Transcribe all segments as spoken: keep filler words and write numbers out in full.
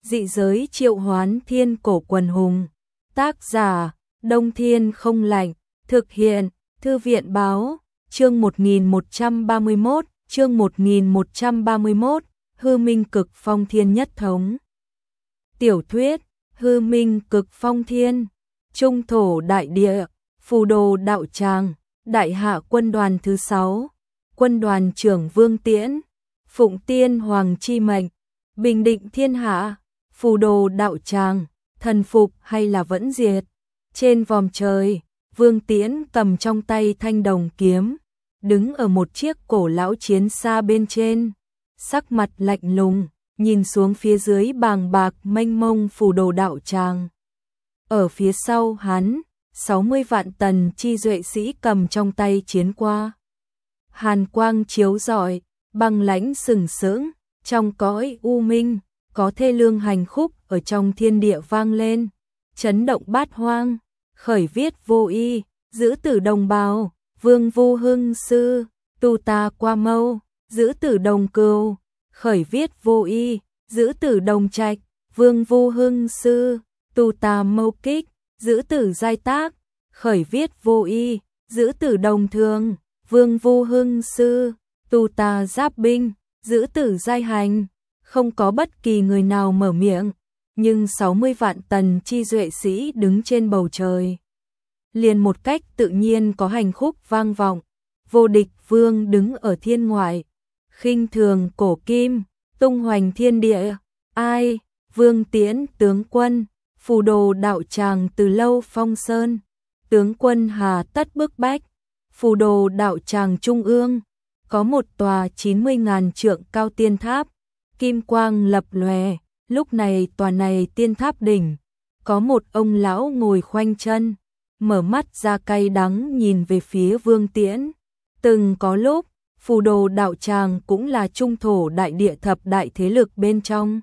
Dị giới triệu hoán thiên cổ quần hùng. Tác giả, Đông Thiên Không Lạnh. Thực hiện, Thư viện báo. Chương một nghìn một trăm ba mươi mốt, chương một nghìn một trăm ba mươi mốt, Hư Minh Cực Phong Thiên nhất thống. Tiểu thuyết, Hư Minh Cực Phong Thiên. Trung thổ đại địa, Phù Đồ đạo tràng, Đại hạ quân đoàn thứ sáu. Quân đoàn trưởng Vương Tiễn, Phụng Tiên Hoàng chi mệnh, bình định thiên hạ. Phù Đồ đạo tràng, thần phục hay là vẫn diệt? Trên vòm trời, Vương Tiễn cầm trong tay thanh đồng kiếm, đứng ở một chiếc cổ lão chiến xa bên trên, sắc mặt lạnh lùng, nhìn xuống phía dưới bàng bạc mênh mông Phù Đồ đạo tràng. Ở phía sau hắn, sáu mươi vạn tần chi duệ sĩ cầm trong tay chiến qua. Hàn quang chiếu rọi, băng lãnh sừng sững, trong cõi u minh, có thê lương hành khúc ở trong thiên địa vang lên, chấn động bát hoang. Khởi viết vô y, giữ tử đồng bào, Vương Vu Hưng sư, tu ta qua mâu, giữ tử đồng cừu. Khởi viết vô y, giữ tử đồng trạch, Vương Vu Hưng sư, tu ta mâu kích, giữ tử giai tác. Khởi viết vô y, giữ tử đồng thường, Vương Vu Hưng sư, tu ta giáp binh, giữ tử giai hành. Không có bất kỳ người nào mở miệng, nhưng sáu mươi vạn tần chi duệ sĩ đứng trên bầu trời. Liền một cách tự nhiên có hành khúc vang vọng, vô địch vương đứng ở thiên ngoại, khinh thường cổ kim, tung hoành thiên địa. Ai? Vương Tiễn tướng quân, Phù Đồ đạo tràng từ lâu phong sơn, tướng quân hà tất bức bách. Phù Đồ đạo tràng trung ương, có một tòa chín mươi ngàn trượng cao tiên tháp, kim quang lập lòe. Lúc này tòa này tiên tháp đỉnh, có một ông lão ngồi khoanh chân, mở mắt ra cay đắng nhìn về phía Vương Tiễn. Từng có lúc, Phù Đồ đạo tràng cũng là trung thổ đại địa thập đại thế lực bên trong.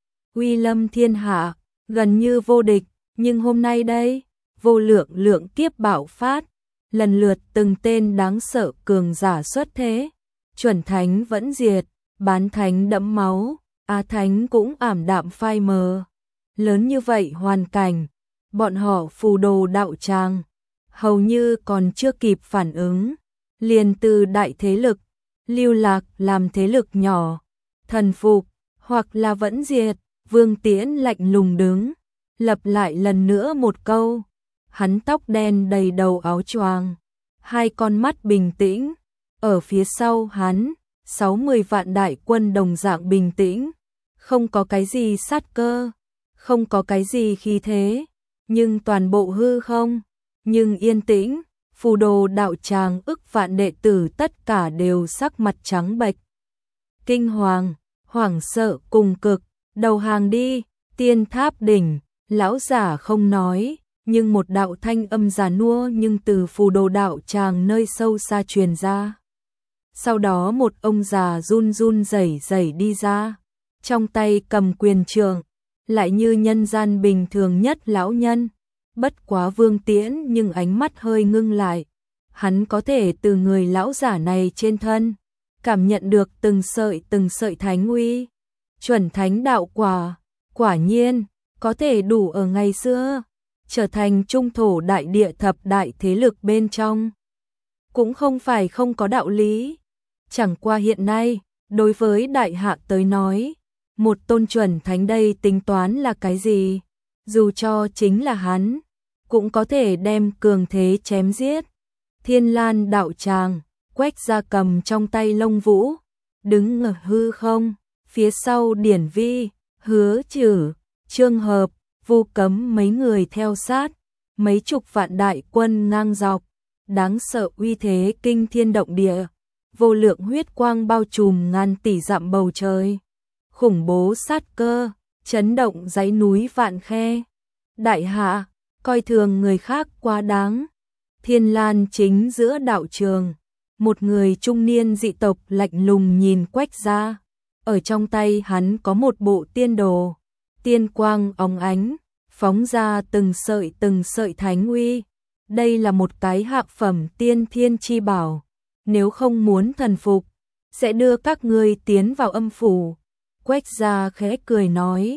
Uy lâm thiên hạ, gần như vô địch, nhưng hôm nay đây, vô lượng lượng kiếp bạo phát, lần lượt từng tên đáng sợ cường giả xuất thế, chuẩn thánh vẫn diệt, bán thánh đẫm máu. Á thánh cũng ảm đạm phai mờ. Lớn như vậy hoàn cảnh, bọn họ Phù Đồ đạo tràng hầu như còn chưa kịp phản ứng, liền từ đại thế lực lưu lạc làm thế lực nhỏ, thần phục hoặc là vẫn diệt. Vương Tiễn lạnh lùng đứng, lặp lại lần nữa một câu. Hắn tóc đen đầy đầu áo choàng, hai con mắt bình tĩnh. Ở phía sau hắn, sáu mươi vạn đại quân đồng dạng bình tĩnh, không có cái gì sát cơ, không có cái gì khí thế, nhưng toàn bộ hư không, nhưng yên tĩnh. Phù Đồ đạo tràng ức vạn đệ tử tất cả đều sắc mặt trắng bệch, kinh hoàng, hoảng sợ cùng cực. Đầu hàng đi. Tiên tháp đỉnh, lão giả không nói, nhưng một đạo thanh âm già nua nhưng từ Phù Đồ đạo tràng nơi sâu xa truyền ra. Sau đó một ông già run run rẩy rẩy đi ra, trong tay cầm quyền trượng, lại như nhân gian bình thường nhất lão nhân. Bất quá Vương Tiễn nhưng ánh mắt hơi ngưng lại, hắn có thể từ người lão giả này trên thân cảm nhận được từng sợi từng sợi thánh uy, chuẩn thánh đạo quả, quả nhiên có thể đủ ở ngày xưa trở thành trung thổ đại địa thập đại thế lực bên trong, cũng không phải không có đạo lý. Chẳng qua hiện nay, đối với đại hạ tới nói, một tôn chuẩn thánh đây tính toán là cái gì? Dù cho chính là hắn, cũng có thể đem cường thế chém giết. Thiên Lan đạo tràng, Quách Gia cầm trong tay lông vũ, đứng ở hư không, phía sau Điển Vi, Hứa Trử, Trương Hợp, Vu Cấm mấy người theo sát, mấy chục vạn đại quân ngang dọc, đáng sợ uy thế kinh thiên động địa, vô lượng huyết quang bao trùm ngàn tỷ dặm bầu trời, khủng bố sát cơ, chấn động dãy núi vạn khe. Đại hạ, coi thường người khác quá đáng. Thiên Lan chính giữa đạo trường, một người trung niên dị tộc lạnh lùng nhìn Quách Gia, ở trong tay hắn có một bộ tiên đồ, tiên quang óng ánh, phóng ra từng sợi từng sợi thánh uy. Đây là một cái hạ phẩm tiên thiên chi bảo, nếu không muốn thần phục, sẽ đưa các ngươi tiến vào âm phủ. Quách Gia khẽ cười nói,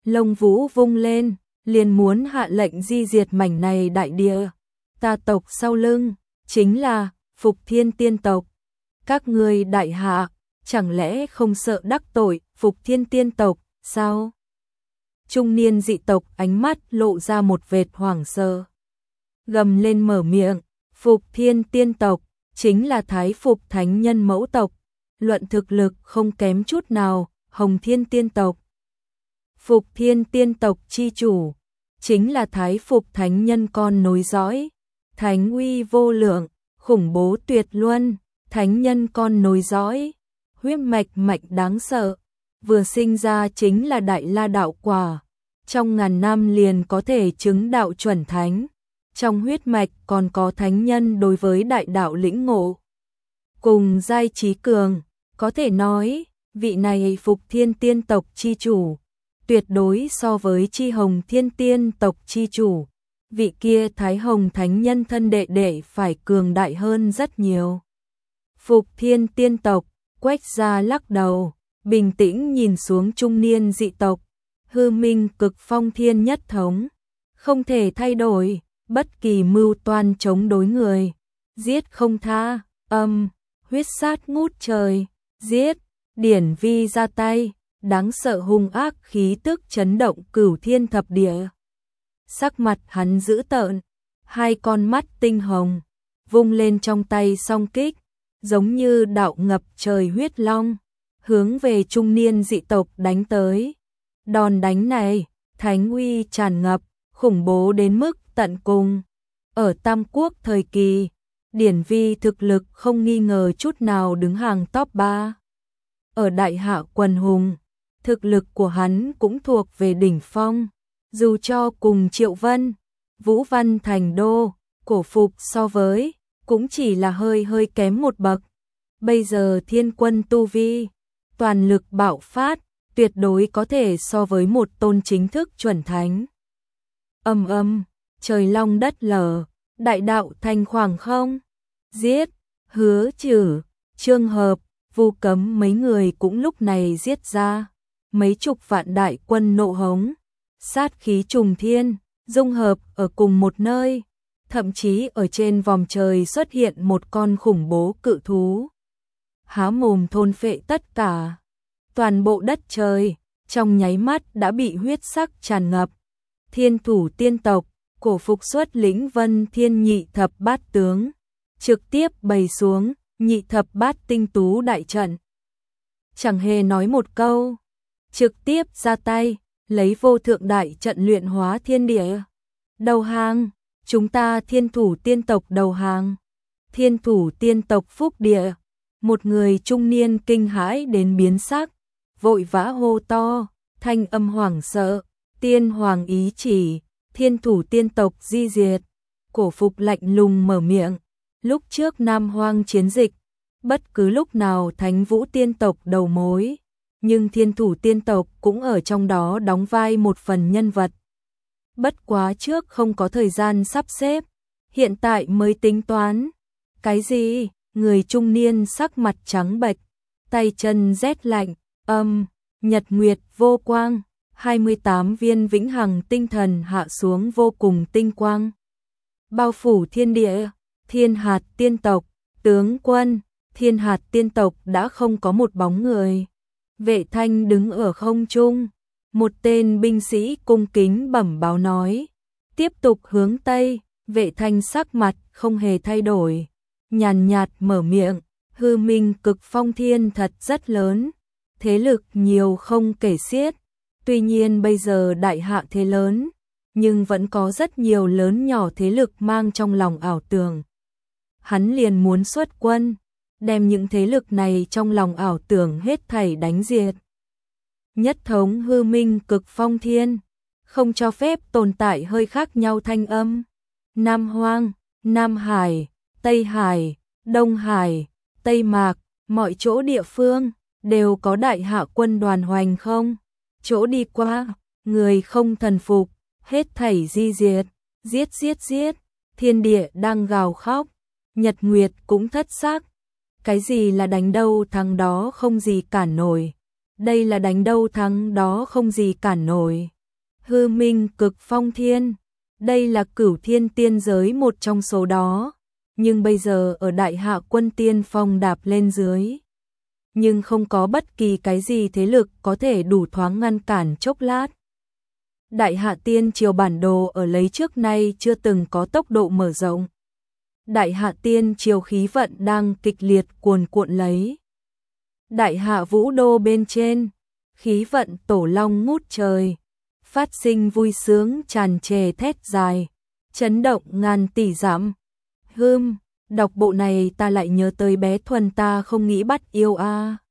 lông vũ vung lên, liền muốn hạ lệnh di diệt mảnh này đại địa. Ta tộc sau lưng, chính là Phục Thiên Tiên tộc. Các ngươi đại hạ, chẳng lẽ không sợ đắc tội Phục Thiên Tiên tộc, sao? Trung niên dị tộc ánh mắt lộ ra một vệt hoảng sợ. Gầm lên mở miệng, Phục Thiên Tiên tộc, chính là Thái Phục Thánh Nhân mẫu tộc. Luận thực lực không kém chút nào, Hồng Thiên Tiên tộc. Phục Thiên Tiên tộc chi chủ, chính là Thái Phục Thánh Nhân con nối dõi. Thánh uy vô lượng, khủng bố tuyệt luân, Thánh Nhân con nối dõi. Huyết mạch mạnh đáng sợ, vừa sinh ra chính là đại la đạo quả. Trong ngàn năm liền có thể chứng đạo chuẩn thánh. Trong huyết mạch còn có thánh nhân đối với đại đạo lĩnh ngộ. Cùng giai trí cường, có thể nói, vị này Phục Thiên Tiên tộc chi chủ, tuyệt đối so với chi Hồng Thiên Tiên tộc chi chủ, vị kia Thái Hồng Thánh Nhân thân đệ đệ phải cường đại hơn rất nhiều. Phục Thiên Tiên tộc, Quách Gia lắc đầu, bình tĩnh nhìn xuống trung niên dị tộc, hư minh cực phong thiên nhất thống, không thể thay đổi, bất kỳ mưu toan chống đối người, giết không tha, âm, huyết sát ngút trời, giết, điển vi ra tay, đáng sợ hung ác khí tức chấn động cửu thiên thập địa. Sắc mặt hắn dữ tợn, hai con mắt tinh hồng, vung lên trong tay song kích, giống như đạo ngập trời huyết long, hướng về trung niên dị tộc đánh tới. Đòn đánh này, thánh uy tràn ngập, khủng bố đến mức tận cùng. Ở Tam Quốc thời kỳ, điển vi thực lực không nghi ngờ chút nào đứng hàng top ba. Ở đại hạ quần hùng, thực lực của hắn cũng thuộc về đỉnh phong, dù cho cùng Triệu Vân, Vũ Văn Thành Đô, Cổ Phục so với, cũng chỉ là hơi hơi kém một bậc. Bây giờ thiên quân tu vi, toàn lực bạo phát, tuyệt đối có thể so với một tôn chính thức chuẩn thánh. Âm âm, trời long đất lở, đại đạo thành khoảng không, giết, Hứa Trừ, Trương Hợp, Vu Cấm mấy người cũng lúc này giết ra, mấy chục vạn đại quân nộ hống, sát khí trùng thiên, dung hợp ở cùng một nơi, thậm chí ở trên vòm trời xuất hiện một con khủng bố cự thú. Há mồm thôn phệ tất cả, toàn bộ đất trời, trong nháy mắt đã bị huyết sắc tràn ngập. Thiên thủ tiên tộc, Cổ Phục xuất lĩnh Vân Thiên nhị thập bát tướng, trực tiếp bày xuống nhị thập bát tinh tú đại trận. Chẳng hề nói một câu, trực tiếp ra tay, lấy vô thượng đại trận luyện hóa thiên địa. Đầu hàng, chúng ta thiên thủ tiên tộc đầu hàng. Thiên thủ tiên tộc phúc địa, một người trung niên kinh hãi đến biến sắc, vội vã hô to, thanh âm hoảng sợ, tiên hoàng ý chỉ, thiên thủ tiên tộc di diệt. Cổ Phục lạnh lùng mở miệng, lúc trước Nam Hoang chiến dịch, bất cứ lúc nào Thánh Vũ tiên tộc đầu mối, nhưng thiên thủ tiên tộc cũng ở trong đó đóng vai một phần nhân vật. Bất quá trước không có thời gian sắp xếp, hiện tại mới tính toán. Cái gì? Người trung niên sắc mặt trắng bệch, tay chân rét lạnh, âm, nhật nguyệt vô quang, hai mươi tám viên vĩnh hằng tinh thần hạ xuống vô cùng tinh quang. Bao phủ thiên địa, thiên hạt tiên tộc, tướng quân, thiên hạt tiên tộc đã không có một bóng người. Vệ Thanh đứng ở không trung, một tên binh sĩ cung kính bẩm báo nói, tiếp tục hướng Tây. Vệ Thanh sắc mặt không hề thay đổi, nhàn nhạt mở miệng, hư minh cực phong thiên thật rất lớn, thế lực nhiều không kể xiết. Tuy nhiên bây giờ đại hạ thế lớn, nhưng vẫn có rất nhiều lớn nhỏ thế lực mang trong lòng ảo tưởng. Hắn liền muốn xuất quân, đem những thế lực này trong lòng ảo tưởng hết thảy đánh diệt. Nhất thống hư minh cực phong thiên, không cho phép tồn tại hơi khác nhau thanh âm. Nam Hoang, Nam Hải, Tây Hải, Đông Hải, Tây Mạc, mọi chỗ địa phương đều có đại hạ quân đoàn hoành không. Chỗ đi qua, người không thần phục, hết thảy di diệt, giết giết giết, thiên địa đang gào khóc, nhật nguyệt cũng thất sắc. Cái gì là đánh đâu thằng đó không gì cản nổi. đây là đánh đâu thắng đó không gì cản nổi. Hư minh cực phong thiên, đây là cửu thiên tiên giới một trong số đó, nhưng bây giờ ở đại hạ quân tiên phong đạp lên dưới. Nhưng không có bất kỳ cái gì thế lực có thể đủ thoáng ngăn cản chốc lát. Đại hạ tiên triều bản đồ ở lấy trước nay chưa từng có tốc độ mở rộng. Đại hạ tiên triều khí vận đang kịch liệt cuồn cuộn lấy. Đại hạ vũ đô bên trên, khí vận tổ long ngút trời, phát sinh vui sướng tràn trề thét dài, chấn động ngàn tỷ dặm. Hưm, đọc bộ này ta lại nhớ tới bé Thuần ta không nghĩ bắt yêu a. À.